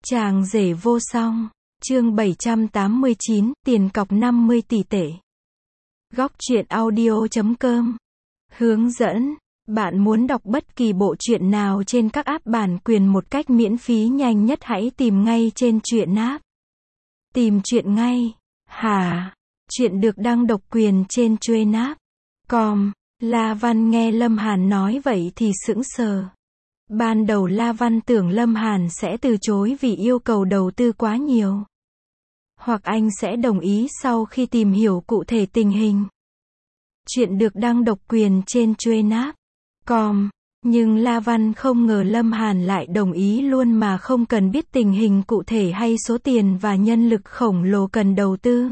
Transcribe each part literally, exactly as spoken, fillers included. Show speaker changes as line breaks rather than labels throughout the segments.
Chàng rể vô song. Chương bảy trăm tám mươi chín, tiền cọc năm mươi tỷ tệ. Góc truyện audio chấm com. Hướng dẫn. Bạn muốn đọc bất kỳ bộ truyện nào trên các app bản quyền một cách miễn phí nhanh nhất, hãy tìm ngay trên truyện app. Tìm truyện ngay. Hả? Truyện được đăng độc quyền trên truyện app. Com. La Văn nghe Lâm Hàn nói vậy thì sững sờ. Ban đầu La Văn tưởng Lâm Hàn sẽ từ chối vì yêu cầu đầu tư quá nhiều. Hoặc anh sẽ đồng ý sau khi tìm hiểu cụ thể tình hình. Chuyện được đăng độc quyền trên truyện app. Com. Nhưng La Văn không ngờ Lâm Hàn lại đồng ý luôn mà không cần biết tình hình cụ thể hay số tiền và nhân lực khổng lồ cần đầu tư.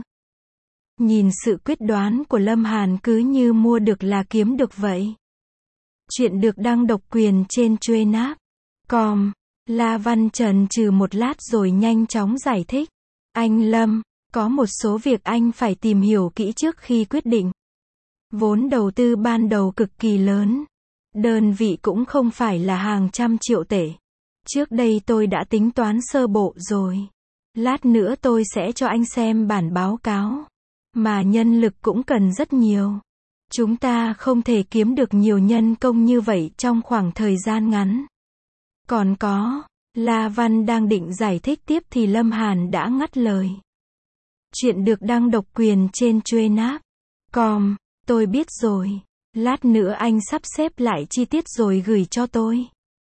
Nhìn sự quyết đoán của Lâm Hàn cứ như mua được là kiếm được vậy. Chuyện được đăng độc quyền trên truyện app. Com. La Văn chần chừ một lát rồi nhanh chóng giải thích. Anh Lâm, có một số việc anh phải tìm hiểu kỹ trước khi quyết định. Vốn đầu tư ban đầu cực kỳ lớn. Đơn vị cũng không phải là hàng trăm triệu tệ. Trước đây tôi đã tính toán sơ bộ rồi. Lát nữa tôi sẽ cho anh xem bản báo cáo. Mà nhân lực cũng cần rất nhiều. Chúng ta không thể kiếm được nhiều nhân công như vậy trong khoảng thời gian ngắn. Còn có, La Văn đang định giải thích tiếp thì Lâm Hàn đã ngắt lời. Chuyện được đăng độc quyền trên truyện app. Com. Tôi biết rồi. Lát nữa anh sắp xếp lại chi tiết rồi gửi cho tôi.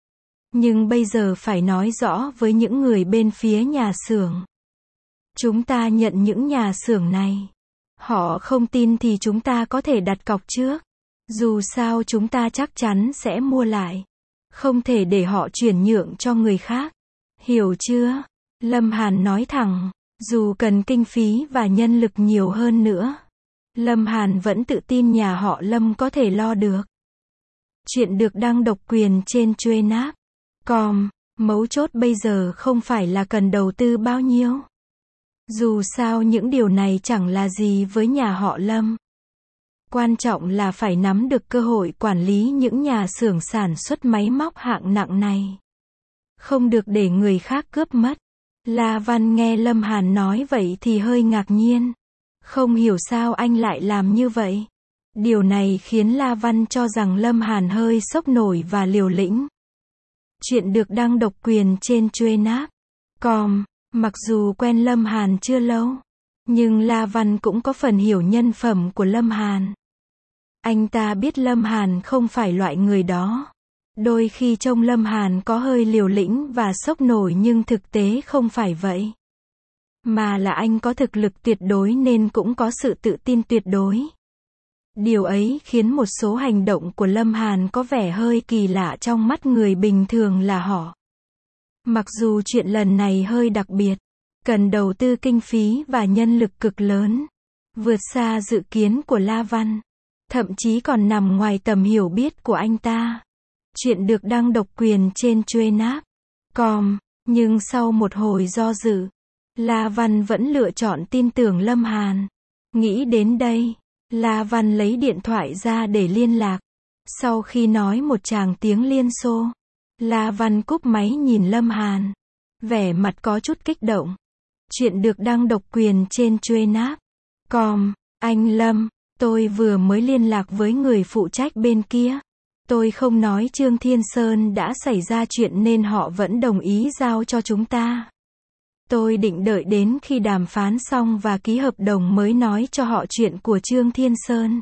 Nhưng bây giờ phải nói rõ với những người bên phía nhà xưởng. Chúng ta nhận những nhà xưởng này. Họ không tin thì chúng ta có thể đặt cọc trước. Dù sao chúng ta chắc chắn sẽ mua lại. Không thể để họ chuyển nhượng cho người khác. Hiểu chưa? Lâm Hàn nói thẳng. Dù cần kinh phí và nhân lực nhiều hơn nữa, Lâm Hàn vẫn tự tin nhà họ Lâm có thể lo được. Chuyện được đăng độc quyền trên truyện app. Com. Mấu chốt bây giờ không phải là cần đầu tư bao nhiêu. Dù sao những điều này chẳng là gì với nhà họ Lâm. Quan trọng là phải nắm được cơ hội quản lý những nhà xưởng sản xuất máy móc hạng nặng này. Không được để người khác cướp mất. La Văn nghe Lâm Hàn nói vậy thì hơi ngạc nhiên. Không hiểu sao anh lại làm như vậy. Điều này khiến La Văn cho rằng Lâm Hàn hơi sốc nổi và liều lĩnh. Chuyện được đăng độc quyền trên truyện app. Com. Mặc dù quen Lâm Hàn chưa lâu, nhưng La Văn cũng có phần hiểu nhân phẩm của Lâm Hàn. Anh ta biết Lâm Hàn không phải loại người đó. Đôi khi trông Lâm Hàn có hơi liều lĩnh và sốc nổi nhưng thực tế không phải vậy. Mà là anh có thực lực tuyệt đối nên cũng có sự tự tin tuyệt đối. Điều ấy khiến một số hành động của Lâm Hàn có vẻ hơi kỳ lạ trong mắt người bình thường là họ. Mặc dù chuyện lần này hơi đặc biệt, cần đầu tư kinh phí và nhân lực cực lớn, vượt xa dự kiến của La Văn, thậm chí còn nằm ngoài tầm hiểu biết của anh ta. Chuyện được đăng độc quyền trên truyện app. Com. Nhưng sau một hồi do dự, La Văn vẫn lựa chọn tin tưởng Lâm Hàn. Nghĩ đến đây, La Văn lấy điện thoại ra để liên lạc. Sau khi nói một tràng tiếng Liên Xô, La Văn cúp máy nhìn Lâm Hàn. Vẻ mặt có chút kích động. Chuyện được đăng độc quyền trên truyện app. Com. Anh Lâm, tôi vừa mới liên lạc với người phụ trách bên kia. Tôi không nói Trương Thiên Sơn đã xảy ra chuyện nên họ vẫn đồng ý giao cho chúng ta. Tôi định đợi đến khi đàm phán xong và ký hợp đồng mới nói cho họ chuyện của Trương Thiên Sơn.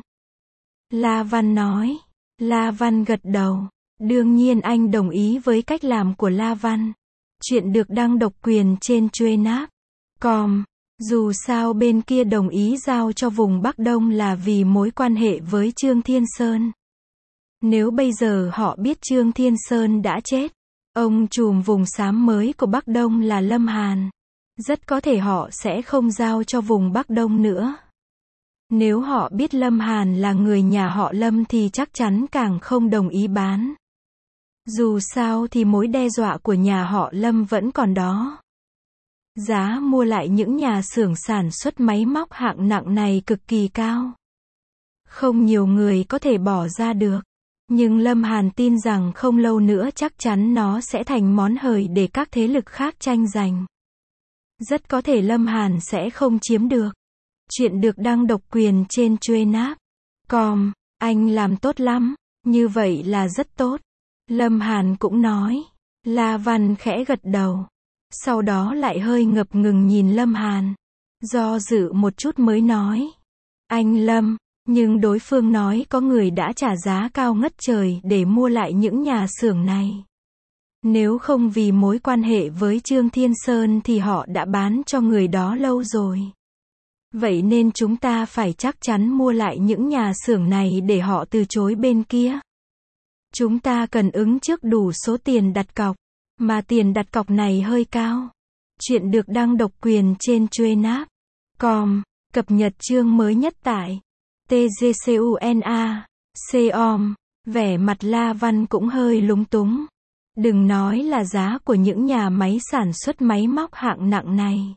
La Văn nói. La Văn gật đầu. Đương nhiên anh đồng ý với cách làm của La Văn. Chuyện được đăng độc quyền trên truyện app. Com. Dù sao bên kia đồng ý giao cho vùng Bắc Đông là vì mối quan hệ với Trương Thiên Sơn. Nếu bây giờ họ biết Trương Thiên Sơn đã chết, ông trùm vùng xám mới của Bắc Đông là Lâm Hàn, rất có thể họ sẽ không giao cho vùng Bắc Đông nữa. Nếu họ biết Lâm Hàn là người nhà họ Lâm thì chắc chắn càng không đồng ý bán. Dù sao thì mối đe dọa của nhà họ Lâm vẫn còn đó. Giá mua lại những nhà xưởng sản xuất máy móc hạng nặng này cực kỳ cao. Không nhiều người có thể bỏ ra được. Nhưng Lâm Hàn tin rằng không lâu nữa chắc chắn nó sẽ thành món hời để các thế lực khác tranh giành. Rất có thể Lâm Hàn sẽ không chiếm được. Chuyện được đăng độc quyền trên Truenapp chấm com. Anh làm tốt lắm, như vậy là rất tốt. Lâm Hàn cũng nói. La Văn khẽ gật đầu. Sau đó lại hơi ngập ngừng nhìn Lâm Hàn. Do dự một chút mới nói. Anh Lâm, nhưng đối phương nói có người đã trả giá cao ngất trời để mua lại những nhà xưởng này. Nếu không vì mối quan hệ với Trương Thiên Sơn thì họ đã bán cho người đó lâu rồi. Vậy nên chúng ta phải chắc chắn mua lại những nhà xưởng này để họ từ chối bên kia. Chúng ta cần ứng trước đủ số tiền đặt cọc, mà tiền đặt cọc này hơi cao. Chuyện được đăng độc quyền trên Truenapp chấm com. Cập nhật chương mới nhất tại tgcuna chấm com. Vẻ mặt La Văn cũng hơi lúng túng. Đừng nói là giá của những nhà máy sản xuất máy móc hạng nặng này.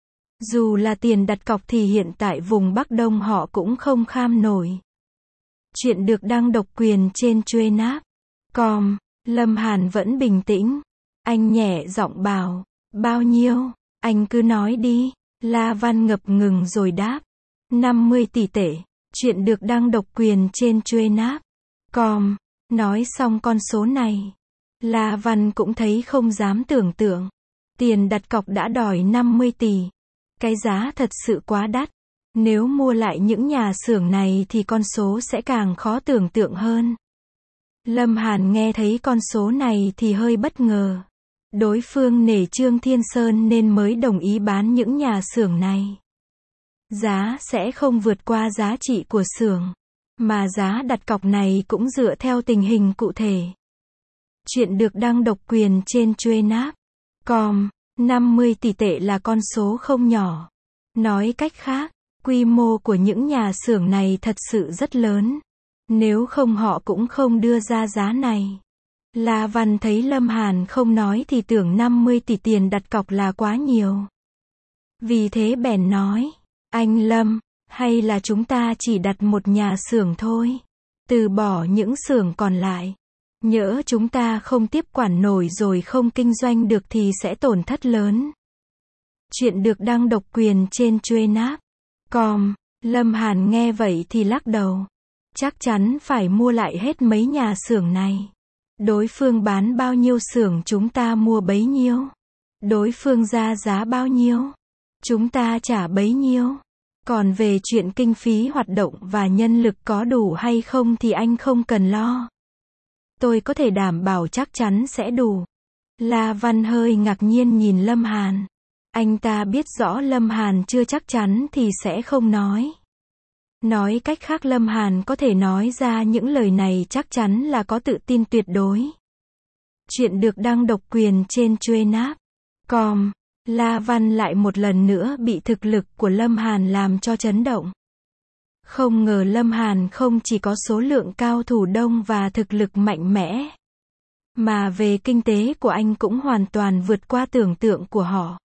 Dù là tiền đặt cọc thì hiện tại vùng Bắc Đông họ cũng không kham nổi. Chuyện được đăng độc quyền trên Truenapp chấm com. Lâm Hàn vẫn bình tĩnh. Anh nhẹ giọng bảo. Bao nhiêu? Anh cứ nói đi. La Văn ngập ngừng rồi đáp. năm mươi tỷ tệ. Chuyện được đăng độc quyền trên Truenapp chấm com. Nói xong con số này. La Văn cũng thấy không dám tưởng tượng. Tiền đặt cọc đã đòi năm mươi tỷ. Cái giá thật sự quá đắt. Nếu mua lại những nhà xưởng này thì con số sẽ càng khó tưởng tượng hơn. Lâm Hàn nghe thấy con số này thì hơi bất ngờ. Đối phương nể Trương Thiên Sơn nên mới đồng ý bán những nhà xưởng này. Giá sẽ không vượt qua giá trị của xưởng, mà giá đặt cọc này cũng dựa theo tình hình cụ thể. Chuyện được đăng độc quyền trên Truenapp chấm com. năm mươi tỷ tệ là con số không nhỏ. Nói cách khác, quy mô của những nhà xưởng này thật sự rất lớn. Nếu không họ cũng không đưa ra giá này. La Văn thấy Lâm Hàn không nói thì tưởng năm mươi tỷ tiền đặt cọc là quá nhiều. Vì thế bèn nói, anh Lâm, hay là chúng ta chỉ đặt một nhà xưởng thôi. Từ bỏ những xưởng còn lại. Nhỡ chúng ta không tiếp quản nổi rồi không kinh doanh được thì sẽ tổn thất lớn. Chuyện được đăng độc quyền trên Truenapp chấm com. Lâm Hàn nghe vậy thì lắc đầu. Chắc chắn phải mua lại hết mấy nhà xưởng này. Đối phương bán bao nhiêu xưởng chúng ta mua bấy nhiêu. Đối phương ra giá bao nhiêu, chúng ta trả bấy nhiêu. Còn về chuyện kinh phí hoạt động và nhân lực có đủ hay không thì anh không cần lo. Tôi có thể đảm bảo chắc chắn sẽ đủ. La Văn hơi ngạc nhiên nhìn Lâm Hàn. Anh ta biết rõ Lâm Hàn chưa chắc chắn thì sẽ không nói. Nói cách khác Lâm Hàn có thể nói ra những lời này chắc chắn là có tự tin tuyệt đối. Chuyện được đăng độc quyền trên Truenapp chấm com. La Văn lại một lần nữa bị thực lực của Lâm Hàn làm cho chấn động. Không ngờ Lâm Hàn không chỉ có số lượng cao thủ đông và thực lực mạnh mẽ, mà về kinh tế của anh cũng hoàn toàn vượt qua tưởng tượng của họ.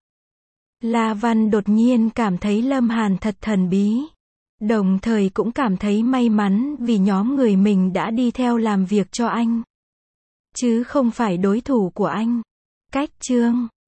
La Văn đột nhiên cảm thấy Lâm Hàn thật thần bí. Đồng thời cũng cảm thấy may mắn vì nhóm người mình đã đi theo làm việc cho anh, chứ không phải đối thủ của anh. Cách chương